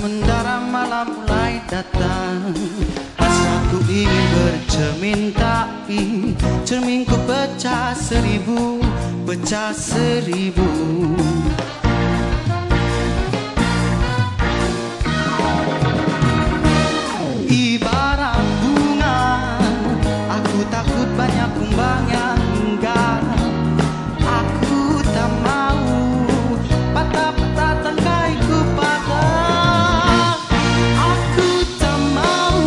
Sementara malam mulai datang, hasratku ingin bercermin, tapi cerminku pecah seribu, pecah seribu. Ibarat bunga, aku takut banyak kumbang yang enggak. Aku tak mau patah-patah tangkaiku patah. Aku tak mau.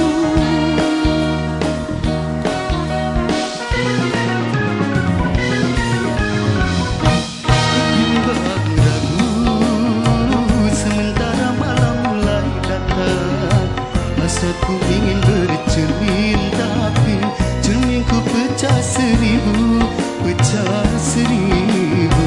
Ragu-ragu, sementara malam mulai datang, hasratku ingin bercermin, tapi cerminku pecah seribu, pecah seribu.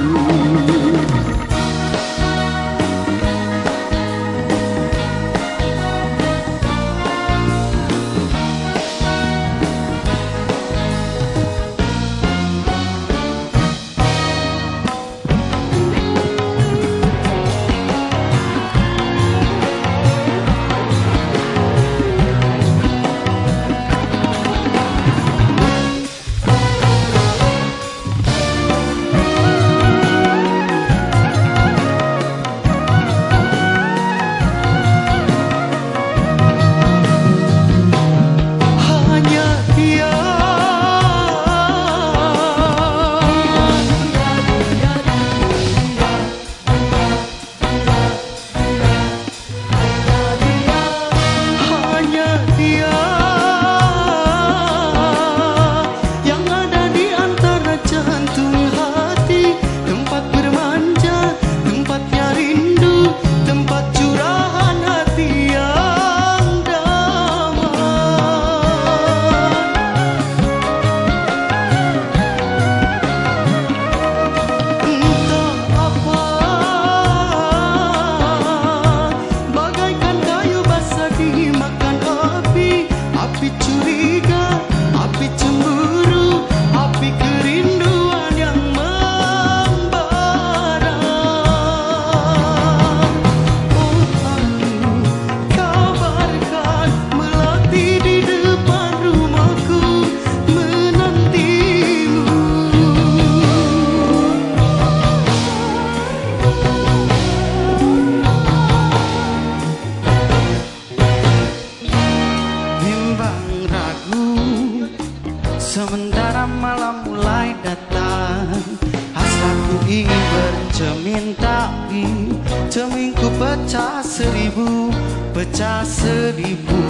Sementara malam mulai datang, hasratku ingin bercermin, tapi cerminku pecah seribu, pecah seribu.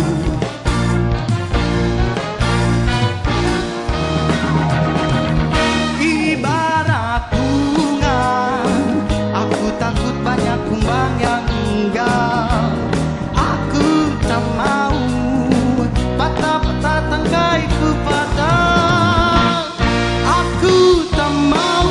Ibarat bunga, aku takut banyak kumbang yang enggak. Aku tak mau patah-patah tangkaiku patah. Aku tak mau.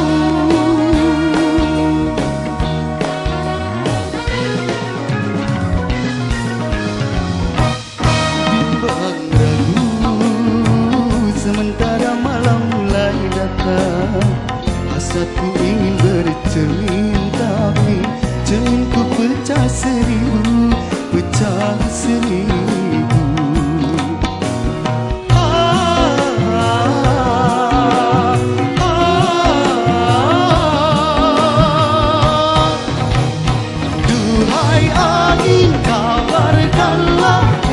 Bimbang ragu, sementara malam mulai datang, hasratku ingin bercermin, tapi cerminku pecah seribu, pecah seribu. Duhai angin, kabarkanlah